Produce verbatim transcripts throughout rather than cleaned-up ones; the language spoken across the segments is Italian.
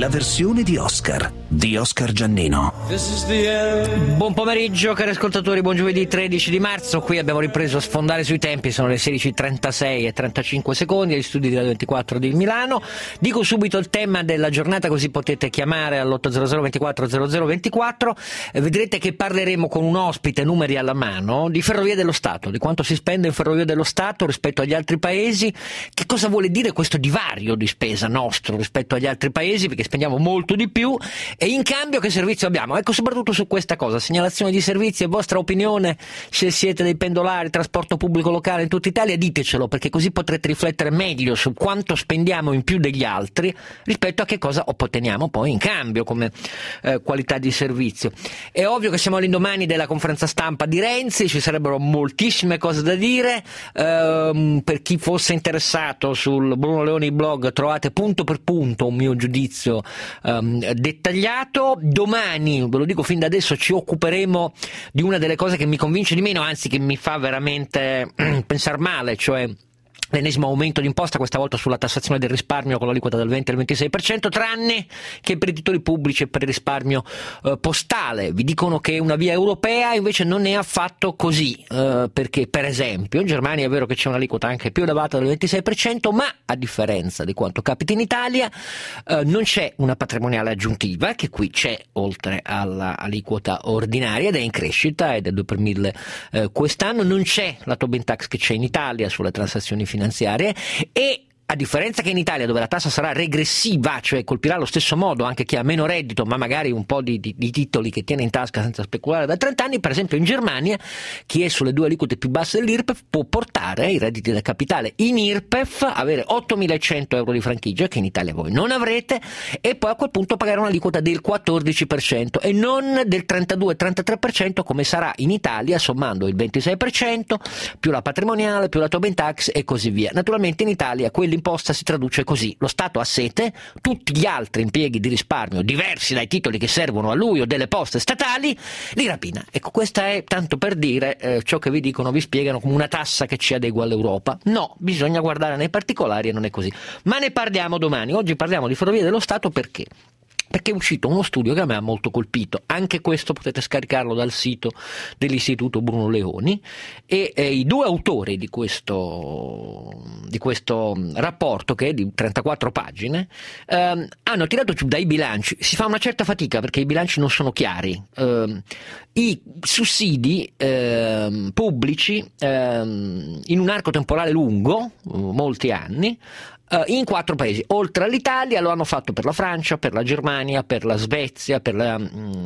la versione di Oscar di Oscar Giannino. Buon pomeriggio cari ascoltatori, buon giovedì tredici di marzo. Qui abbiamo ripreso a sfondare sui tempi, sono le sedici e trentasei e trentacinque secondi agli studi di Radio ventiquattro di Milano. Dico subito il tema della giornata, così potete chiamare all'otto zero zero ventiquattro zero zero ventiquattro. Eh, vedrete che parleremo con un ospite, numeri alla mano, di Ferrovie dello Stato, di quanto si spende in Ferrovie dello Stato rispetto agli altri paesi, che cosa vuole dire questo divario di spesa nostro rispetto agli altri paesi, perché spendiamo molto di più, e in cambio che servizio abbiamo. Ecco, soprattutto su questa cosa, segnalazione di servizi e vostra opinione, se siete dei pendolari, trasporto pubblico locale in tutta Italia, ditecelo, perché così potrete riflettere meglio su quanto spendiamo in più degli altri rispetto a che cosa otteniamo poi in cambio come eh, qualità di servizio. È ovvio che siamo all'indomani della conferenza stampa di Renzi, ci sarebbero moltissime cose da dire. Ehm, per chi fosse interessato, sul Bruno Leoni blog trovate punto per punto un mio giudizio ehm, dettagliato. Domani, ve lo dico fin da adesso, ci occuperemo di una delle cose che mi convince di meno, anzi che mi fa veramente pensare male, cioè l'ennesimo aumento di imposta, questa volta sulla tassazione del risparmio con l'aliquota del venti al ventisei per cento, tranne che per i titoli pubblici e per il risparmio eh, postale. Vi dicono che è una via europea, invece non è affatto così, eh, perché per esempio in Germania è vero che c'è un'aliquota anche più elevata del ventisei per cento, ma a differenza di quanto capita in Italia eh, non c'è una patrimoniale aggiuntiva, che qui c'è oltre all'aliquota ordinaria ed è in crescita, ed è due per mille eh, quest'anno. Non c'è la Tobin Tax che c'è in Italia sulle transazioni finanziarie, e a differenza che in Italia, dove la tassa sarà regressiva, cioè colpirà allo stesso modo anche chi ha meno reddito ma magari un po' di, di, di titoli che tiene in tasca senza speculare da trenta anni, per esempio in Germania chi è sulle due aliquote più basse dell'I R P E F può portare i redditi da capitale in I R P E F, avere ottomilaecento euro di franchigia che in Italia voi non avrete, e poi a quel punto pagare un'aliquota del quattordici per cento e non del trentadue trentatré per cento come sarà in Italia, sommando il ventisei per cento più la patrimoniale più la Tobin Tax e così via. Naturalmente in Italia quell'imposta si traduce così: lo Stato ha sete, tutti gli altri impieghi di risparmio diversi dai titoli che servono a lui o delle poste statali li rapina. Ecco, questa è, tanto per dire, eh, ciò che vi dicono, vi spiegano come una tassa che ci adegua all'Europa. No, bisogna guardare nei particolari e non è così. Ma ne parliamo domani. Oggi parliamo di Ferrovie dello Stato perché? Perché è uscito uno studio che a me ha molto colpito. Anche questo potete scaricarlo dal sito dell'Istituto Bruno Leoni, e eh, i due autori di questo, di questo rapporto, che è di trentaquattro pagine, ehm, hanno tirato giù dai bilanci. Si fa una certa fatica perché i bilanci non sono chiari. Ehm, i sussidi ehm, pubblici ehm, in un arco temporale lungo, molti anni, in quattro paesi. Oltre all'Italia lo hanno fatto per la Francia, per la Germania, per la Svezia, per la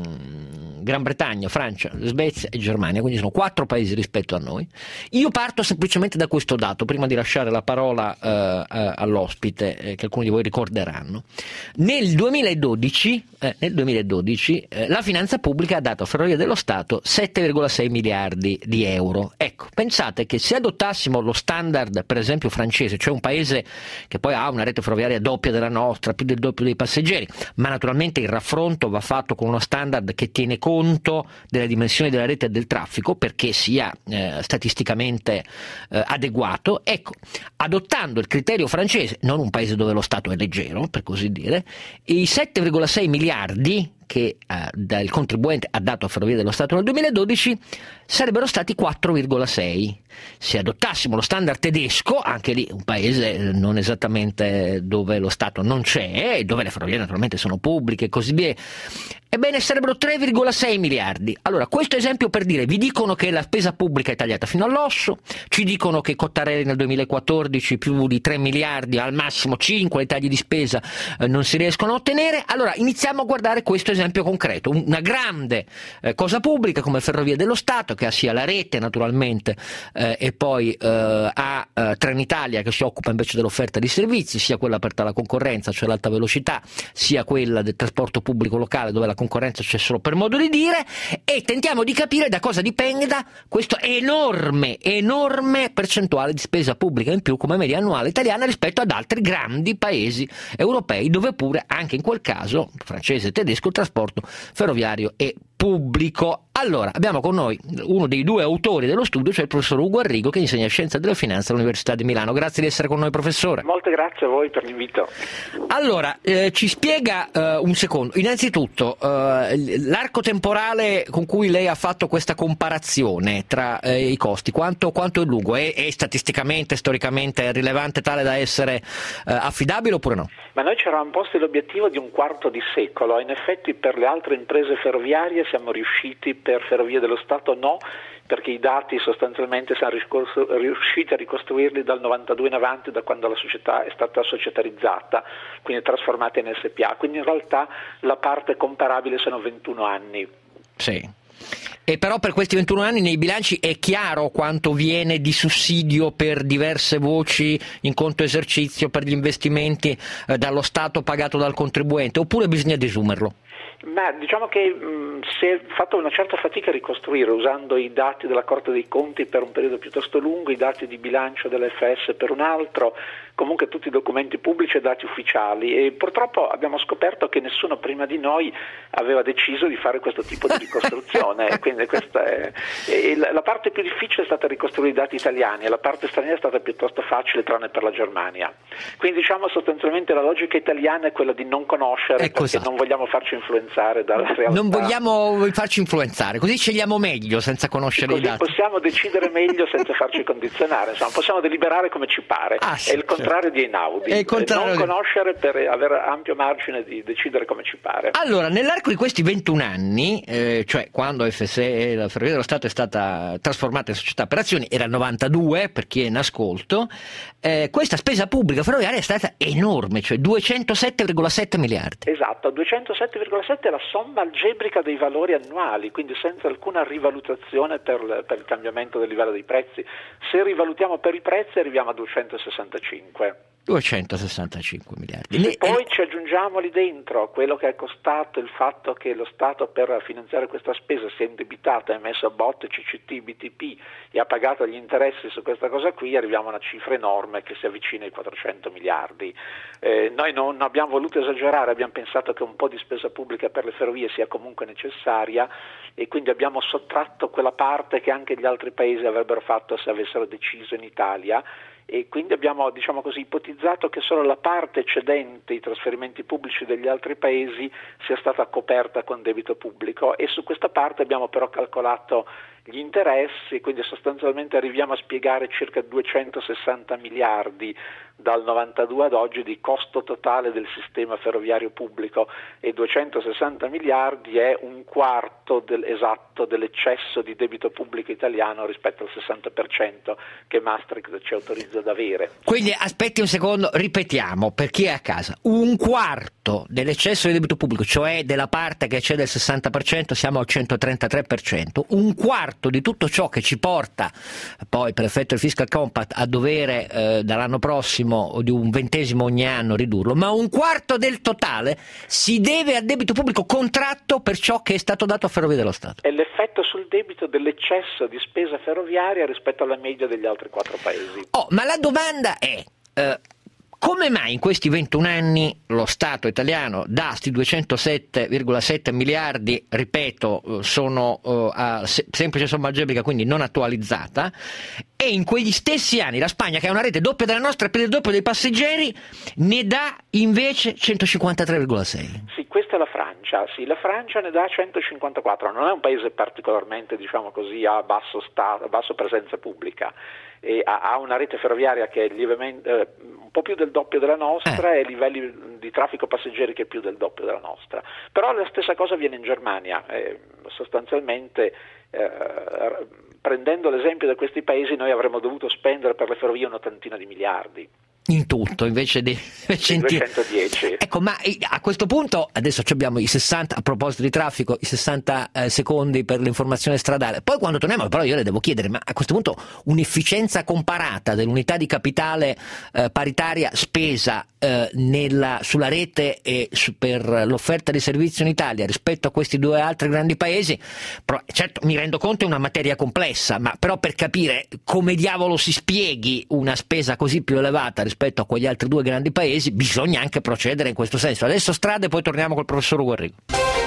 mm, Gran Bretagna, Francia, Svezia e Germania, quindi sono quattro paesi rispetto a noi. Io parto semplicemente da questo dato, prima di lasciare la parola eh, all'ospite, eh, che alcuni di voi ricorderanno. Nel duemiladodici, eh, nel duemiladodici eh, la finanza pubblica ha dato a Ferrovie dello Stato sette virgola sei miliardi di euro. Ecco, pensate che se adottassimo lo standard, per esempio francese, cioè un paese che poi ha una rete ferroviaria doppia della nostra, più del doppio dei passeggeri, ma naturalmente il raffronto va fatto con uno standard che tiene conto delle dimensioni della rete e del traffico perché sia eh, statisticamente eh, adeguato. Ecco, adottando il criterio francese, non un paese dove lo Stato è leggero, per così dire, i sette virgola sei miliardi che eh, il contribuente ha dato a Ferrovie dello Stato nel duemiladodici sarebbero stati quattro virgola sei. Se adottassimo lo standard tedesco, anche lì un paese non esattamente dove lo Stato non c'è, dove le ferrovie naturalmente sono pubbliche e così via, ebbene sarebbero tre virgola sei miliardi. Allora, questo esempio per dire, vi dicono che la spesa pubblica è tagliata fino all'osso, ci dicono che Cottarelli nel duemilaquattordici più di tre miliardi, al massimo cinque, i tagli di spesa eh, non si riescono a ottenere. Allora iniziamo a guardare questo esempio concreto, una grande eh, cosa pubblica come Ferrovie dello Stato, che ha sia la rete naturalmente eh, e poi eh, ha eh, Trenitalia che si occupa invece dell'offerta di servizi, sia quella aperta alla concorrenza, cioè l'alta velocità, sia quella del trasporto pubblico locale dove la concorrenza c'è solo per modo di dire, e tentiamo di capire da cosa dipenda questo enorme, enorme percentuale di spesa pubblica in più come media annuale italiana rispetto ad altri grandi paesi europei, dove pure, anche in quel caso, francese e tedesco, il trasporto ferroviario e pubblico. Allora, abbiamo con noi uno dei due autori dello studio, cioè il professor Ugo Arrigo, che insegna Scienza della Finanza all'Università di Milano. Grazie di essere con noi, professore. Molte grazie a voi per l'invito. Allora, eh, ci spiega eh, un secondo, innanzitutto eh, l'arco temporale con cui lei ha fatto questa comparazione tra eh, i costi, quanto, quanto è lungo? È, è statisticamente, storicamente rilevante, tale da essere eh, affidabile oppure no? Ma noi ci eravamo posti l'obiettivo di un quarto di secolo, in effetti per le altre imprese ferroviarie siamo riusciti, per Ferrovie dello Stato no, perché i dati sostanzialmente siamo riusciti a ricostruirli dal novantadue in avanti, da quando la società è stata societarizzata, quindi trasformata in S P A, quindi in realtà la parte comparabile sono ventuno anni. Sì. E però per questi ventuno anni nei bilanci è chiaro quanto viene di sussidio per diverse voci in conto esercizio per gli investimenti eh, dallo Stato pagato dal contribuente, oppure bisogna desumerlo? Ma diciamo che mh, si è fatto una certa fatica a ricostruire usando i dati della Corte dei Conti per un periodo piuttosto lungo, i dati di bilancio dell'F S per un altro, comunque tutti i documenti pubblici e dati ufficiali, e purtroppo abbiamo scoperto che nessuno prima di noi aveva deciso di fare questo tipo di ricostruzione. Quindi questa è, e la parte più difficile è stata ricostruire i dati italiani e la parte straniera è stata piuttosto facile, tranne per la Germania. Quindi diciamo sostanzialmente la logica italiana è quella di non conoscere, ecco, perché esatto. non vogliamo farci influenzare dalla realtà. Non vogliamo farci influenzare, così scegliamo meglio senza conoscere così i dati. Possiamo decidere meglio senza farci condizionare, insomma, possiamo deliberare come ci pare. Ah, sì, è il contrario di Einaudi, è il contrario non di... conoscere per avere ampio margine di decidere come ci pare. Allora, nell'arco di questi ventuno anni, eh, cioè quando F S E, la Ferrovia dello Stato, è stata trasformata in società per azioni, era il novantadue per chi è in ascolto, eh, questa spesa pubblica ferroviaria è stata enorme, cioè duecentosette virgola sette miliardi. Esatto, duecentosette virgola sette è la somma algebrica dei valori annuali, quindi senza alcuna rivalutazione per, per il cambiamento del livello dei prezzi. Se rivalutiamo per i prezzi arriviamo a duecentosessantacinque. duecentosessantacinque miliardi. Se poi ci aggiungiamo lì dentro quello che è costato il fatto che lo Stato per finanziare questa spesa si è indebitato, ha emesso a botte C C T, B T P e ha pagato gli interessi su questa cosa qui, arriviamo a una cifra enorme che si avvicina ai quattrocento miliardi. Eh, noi non abbiamo voluto esagerare, abbiamo pensato che un po' di spesa pubblica per le ferrovie sia comunque necessaria e quindi abbiamo sottratto quella parte che anche gli altri paesi avrebbero fatto se avessero deciso in Italia, e quindi abbiamo, diciamo così, ipotizzato che solo la parte eccedente i trasferimenti pubblici degli altri paesi sia stata coperta con debito pubblico, e su questa parte abbiamo però calcolato gli interessi, quindi sostanzialmente arriviamo a spiegare circa duecentosessanta miliardi dal novantadue ad oggi di costo totale del sistema ferroviario pubblico, e duecentosessanta miliardi è un quarto del, esatto dell'eccesso di debito pubblico italiano rispetto al sessanta per cento che Maastricht ci autorizza ad avere. Quindi aspetti un secondo, ripetiamo per chi è a casa: un quarto dell'eccesso di debito pubblico, cioè della parte che eccede il sessanta per cento, siamo al centotrentatré per cento, un quarto di tutto ciò che ci porta poi per effetto del fiscal compact a dovere eh, dall'anno prossimo o di un ventesimo ogni anno ridurlo, ma un quarto del totale si deve al debito pubblico contratto per ciò che è stato dato a Ferrovie dello Stato. È l'effetto sul debito dell'eccesso di spesa ferroviaria rispetto alla media degli altri quattro paesi. Oh, ma la domanda è eh, come mai in questi ventuno anni lo Stato italiano dà sti duecentosette virgola sette miliardi, ripeto, sono uh, a se- semplice somma algebrica, quindi non attualizzata, e in quegli stessi anni la Spagna, che ha una rete doppia della nostra per il doppio dei passeggeri, ne dà invece centocinquantatré virgola sei? Sì, questa è la Francia, sì, la Francia ne dà centocinquantaquattro, non è un paese particolarmente, diciamo così, a basso, stato, a basso presenza pubblica, e ha, ha una rete ferroviaria che è lievemente, eh, un po' più del doppio della nostra eh. e livelli di traffico passeggeri che è più del doppio della nostra. Però la stessa cosa avviene in Germania, eh, sostanzialmente eh, prendendo l'esempio di questi paesi noi avremmo dovuto spendere per le ferrovie un'ottantina di miliardi. In tutto, invece di duecentodieci. Ecco, ma a questo punto adesso abbiamo i sessanta, a proposito di traffico, i sessanta eh, secondi per l'informazione stradale. Poi quando torniamo, però io le devo chiedere, ma a questo punto un'efficienza comparata dell'unità di capitale eh, paritaria spesa eh, nella, sulla rete e su, per l'offerta di servizio in Italia rispetto a questi due altri grandi paesi, però, certo mi rendo conto è una materia complessa, ma però per capire come diavolo si spieghi una spesa così più elevata rispetto rispetto a quegli altri due grandi paesi, bisogna anche procedere in questo senso. Adesso strade, poi torniamo col professor Ugo Arrigo.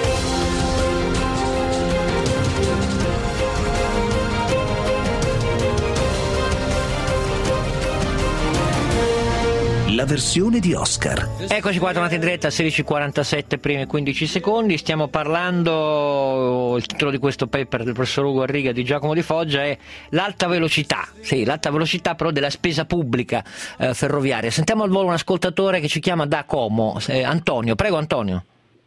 La versione di Oscar. Eccoci qua, tornati in diretta a sedici e quarantasette, primi quindici secondi. Stiamo parlando, il titolo di questo paper del professor Ugo Arrigo di Giacomo Di Foggia è l'alta velocità, sì, l'alta velocità però della spesa pubblica eh, ferroviaria. Sentiamo al volo un ascoltatore che ci chiama da Como, eh, Antonio. Prego Antonio.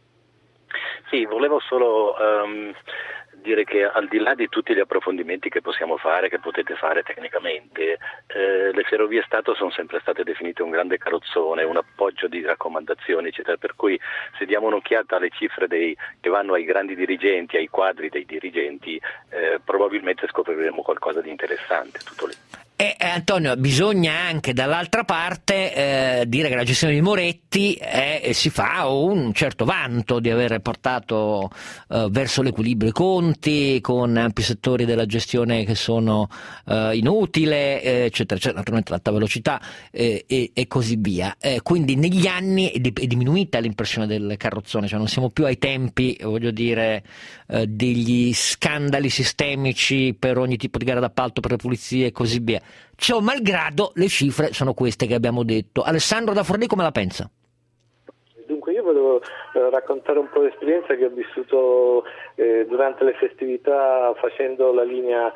Sì, volevo solo um, dire che al di là di tutti gli approfondimenti che possiamo fare, che potete fare tecnicamente, eh, le Ferrovie Stato sono sempre state definite un grande carrozzone, un appoggio di raccomandazioni, eccetera, per cui se diamo un'occhiata alle cifre dei, che vanno ai grandi dirigenti, ai quadri dei dirigenti, eh, probabilmente scopriremo qualcosa di interessante, tutto lì. E eh, Antonio, bisogna anche dall'altra parte eh, dire che la gestione di Moretti eh, si fa un certo vanto di aver portato eh, verso l'equilibrio i conti, con ampi settori della gestione che sono eh, inutile, eh, eccetera, eccetera, naturalmente l'alta velocità eh, e, e così via. Eh, quindi negli anni è, di, è diminuita l'impressione del carrozzone, cioè non siamo più ai tempi, voglio dire, eh, degli scandali sistemici per ogni tipo di gara d'appalto, per le pulizie e così via. Ciò malgrado, le cifre sono queste che abbiamo detto. Alessandro da Forlì come la pensa? Dunque io volevo eh, raccontare un po' l'esperienza che ho vissuto eh, durante le festività facendo la linea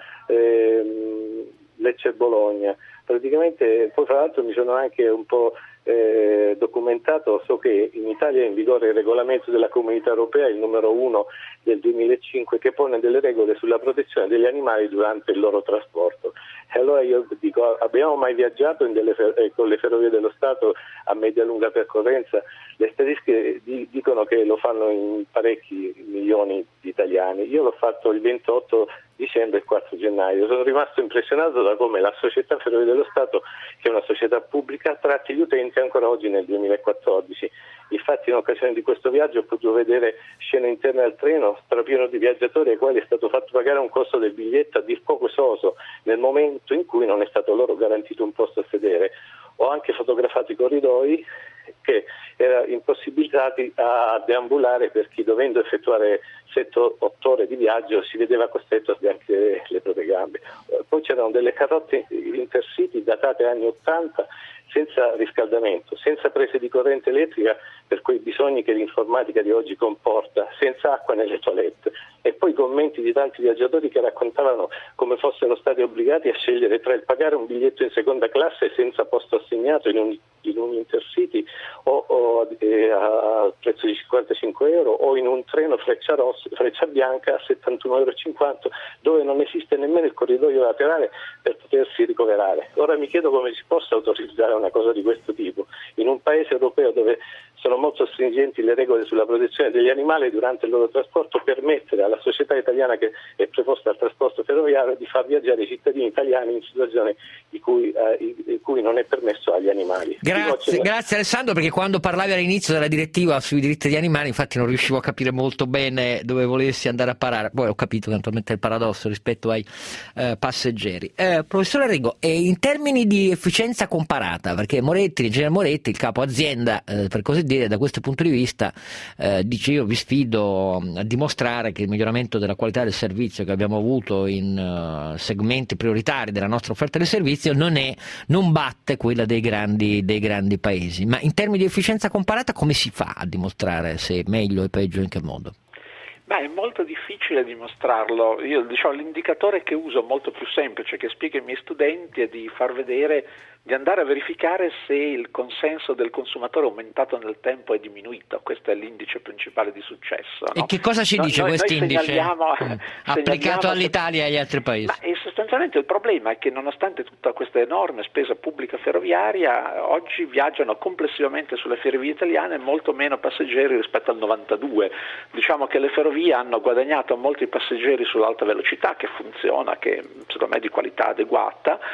eh, Lecce-Bologna. Praticamente, poi fra l'altro mi sono anche un po' eh, documentato, so che in Italia è in vigore il regolamento della Comunità Europea, il numero uno del duemilacinque, che pone delle regole sulla protezione degli animali durante il loro trasporto. E allora io dico, abbiamo mai viaggiato in delle, eh, con le Ferrovie dello Stato a media-lunga percorrenza? Le statistiche di, dicono che lo fanno in parecchi milioni di italiani. Io l'ho fatto il ventotto dicembre e il quattro gennaio. Sono rimasto impressionato da come la società Ferrovie dello Stato, che è una società pubblica, tratti gli utenti ancora oggi nel duemilaquattordici. Infatti in occasione di questo viaggio ho potuto vedere scene interne al treno strapieno di viaggiatori ai quali è stato fatto pagare un costo del biglietto a dir poco esoso nel momento in cui non è stato loro garantito un posto a sedere. Ho anche fotografato i corridoi che erano impossibilitati a deambulare per chi, dovendo effettuare sette otto ore di viaggio, si vedeva costretto a sbianchire le proprie gambe. Poi c'erano delle carrozze intercity datate anni ottanta, senza riscaldamento, senza prese di corrente elettrica per quei bisogni che l'informatica di oggi comporta, senza acqua nelle toilette, e poi commenti di tanti viaggiatori che raccontavano come fossero stati obbligati a scegliere tra il pagare un biglietto in seconda classe senza posto assegnato in un, in un intercity o, o eh, a prezzo di cinquantacinque euro o in un treno Freccia, rossa, Freccia Bianca a settantuno virgola cinquanta euro, dove non esiste nemmeno il corridoio laterale per potersi ricoverare. Ora mi chiedo come si possa autorizzare una cosa di questo tipo in un paese europeo dove sono molto stringenti le regole sulla protezione degli animali durante il loro trasporto, permettere alla società italiana che è preposta al trasporto ferroviario di far viaggiare i cittadini italiani in situazioni di cui, eh, di cui non è permesso agli animali. Grazie, grazie Alessandro, perché quando parlavi all'inizio della direttiva sui diritti degli animali infatti non riuscivo a capire molto bene dove volessi andare a parare, poi ho capito naturalmente il paradosso rispetto ai eh, passeggeri. Eh, professore Arrigo, eh, in termini di efficienza comparata, perché Moretti, l'ingegnere Moretti, il capo azienda, eh, per così dire, da questo punto di vista eh, dice: io vi sfido a dimostrare che il miglioramento della qualità del servizio che abbiamo avuto in uh, segmenti prioritari della nostra offerta del servizio non è, non batte quella dei grandi, dei grandi paesi. Ma in termini di efficienza comparata come si fa a dimostrare se è meglio e peggio, in che modo? Beh, è molto difficile dimostrarlo. Io diciamo, l'indicatore che uso, molto più semplice, che spiego ai miei studenti, è di far vedere, di andare a verificare se il consenso del consumatore aumentato nel tempo è diminuito. Questo è l'indice principale di successo. No? E che cosa ci dice noi, questo noi indice segnaliamo, mm. applicato all'Italia e agli altri paesi? Ma è sostanzialmente il problema è che nonostante tutta questa enorme spesa pubblica ferroviaria, oggi viaggiano complessivamente sulle ferrovie italiane molto meno passeggeri rispetto al novantadue. Diciamo che le ferrovie hanno guadagnato molti passeggeri sull'alta velocità, che funziona, che secondo me è di qualità adeguata,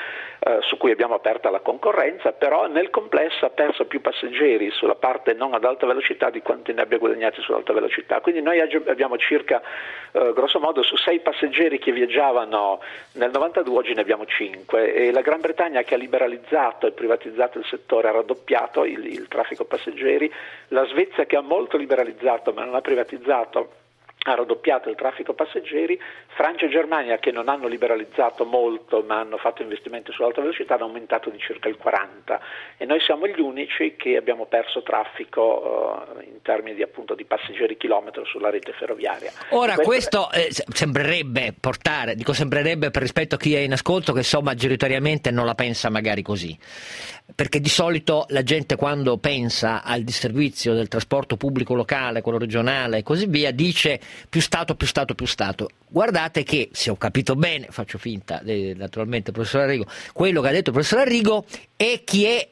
eh, su cui abbiamo aperta la concorrenza, però nel complesso ha perso più passeggeri sulla parte non ad alta velocità di quanti ne abbia guadagnati sull'alta velocità. Quindi noi abbiamo circa, eh, grosso modo, su sei passeggeri che viaggiavano nel novantadue, oggi ne abbiamo cinque, e la Gran Bretagna, che ha liberalizzato e privatizzato il settore, ha raddoppiato il, il traffico passeggeri. La Svezia, che ha molto liberalizzato ma non ha privatizzato, ha raddoppiato il traffico passeggeri. Francia e Germania, che non hanno liberalizzato molto ma hanno fatto investimenti sull'alta velocità, hanno aumentato di circa il quaranta, e noi siamo gli unici che abbiamo perso traffico uh, in termini di, appunto, di passeggeri chilometro sulla rete ferroviaria. Ora questo, questo eh, sembrerebbe portare, dico sembrerebbe per rispetto a chi è in ascolto, che so maggioritariamente non la pensa magari così, perché di solito la gente, quando pensa al disservizio del trasporto pubblico locale, quello regionale e così via, dice più Stato, più Stato, più Stato. Guardate che, se ho capito bene, faccio finta eh, naturalmente il professor Arrigo, quello che ha detto il professor Arrigo è chi è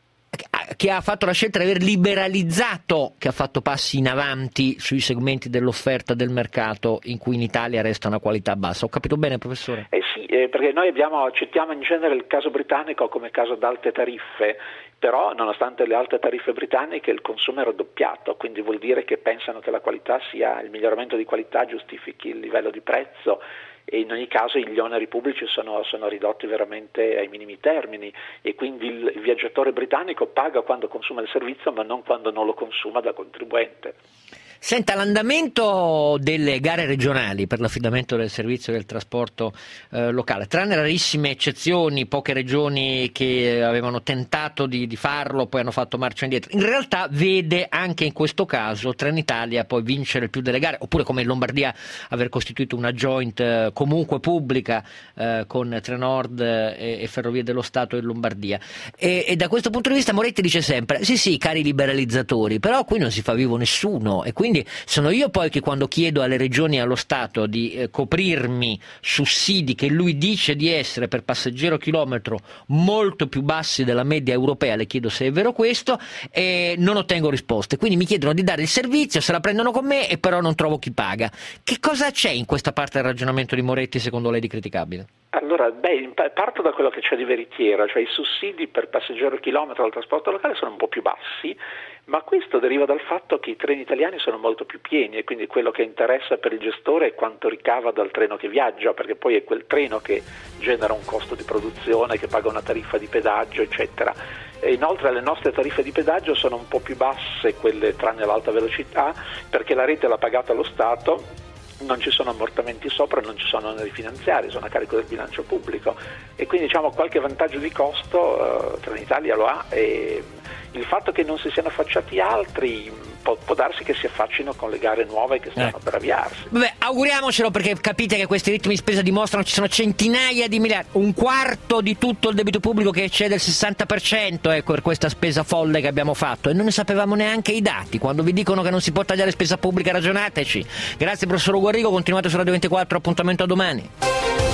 che ha fatto la scelta di aver liberalizzato, che ha fatto passi in avanti sui segmenti dell'offerta del mercato in cui in Italia resta una qualità bassa. Ho capito bene, professore? Eh sì, eh, perché noi abbiamo, accettiamo in genere il caso britannico come caso ad alte tariffe, però nonostante le alte tariffe britanniche il consumo è raddoppiato, quindi vuol dire che pensano che la qualità sia, il miglioramento di qualità giustifichi il livello di prezzo, e in ogni caso gli oneri pubblici sono, sono ridotti veramente ai minimi termini, e quindi il, il viaggiatore britannico paga quando consuma il servizio ma non quando non lo consuma da contribuente. Senta, l'andamento delle gare regionali per l'affidamento del servizio del trasporto eh, locale, tranne rarissime eccezioni, poche regioni che avevano tentato di, di farlo, poi hanno fatto marcia indietro, in realtà vede anche in questo caso Trenitalia poi vincere il più delle gare, oppure come in Lombardia aver costituito una joint eh, comunque pubblica eh, con Trenord e, e Ferrovie dello Stato in Lombardia. E, e da questo punto di vista Moretti dice sempre, sì sì, cari liberalizzatori, però qui non si fa vivo nessuno, e quindi sono io poi che, quando chiedo alle regioni e allo Stato di eh, coprirmi sussidi che lui dice di essere per passeggero chilometro molto più bassi della media europea, le chiedo se è vero questo, e non ottengo risposte, quindi mi chiedono di dare il servizio, se la prendono con me, e però non trovo chi paga. Che cosa c'è in questa parte del ragionamento di Moretti secondo lei di criticabile? Allora, beh, parto da quello che c'è di veritiero, cioè i sussidi per passeggero chilometro al trasporto locale sono un po' più bassi, ma questo deriva dal fatto che i treni italiani sono molto più pieni, e quindi quello che interessa per il gestore è quanto ricava dal treno che viaggia, perché poi è quel treno che genera un costo di produzione, che paga una tariffa di pedaggio, eccetera. E inoltre le nostre tariffe di pedaggio sono un po' più basse, quelle tranne l'alta velocità, perché la rete l'ha pagata lo Stato, non ci sono ammortamenti sopra, non ci sono oneri finanziari, sono a carico del bilancio pubblico, e quindi diciamo qualche vantaggio di costo eh, Trenitalia lo ha, e il fatto che non si siano affacciati altri può, può darsi che si affaccino con le gare nuove che stanno eh. per avviarsi. Vabbè, auguriamocelo, perché capite che questi ritmi di spesa dimostrano che ci sono centinaia di miliardi, un quarto di tutto il debito pubblico che eccede il sessanta per cento, ecco, per questa spesa folle che abbiamo fatto, e non ne sapevamo neanche i dati. Quando vi dicono che non si può tagliare spesa pubblica, ragionateci. Grazie professor Ugo Arrigo, continuate su Radio ventiquattro, appuntamento a domani.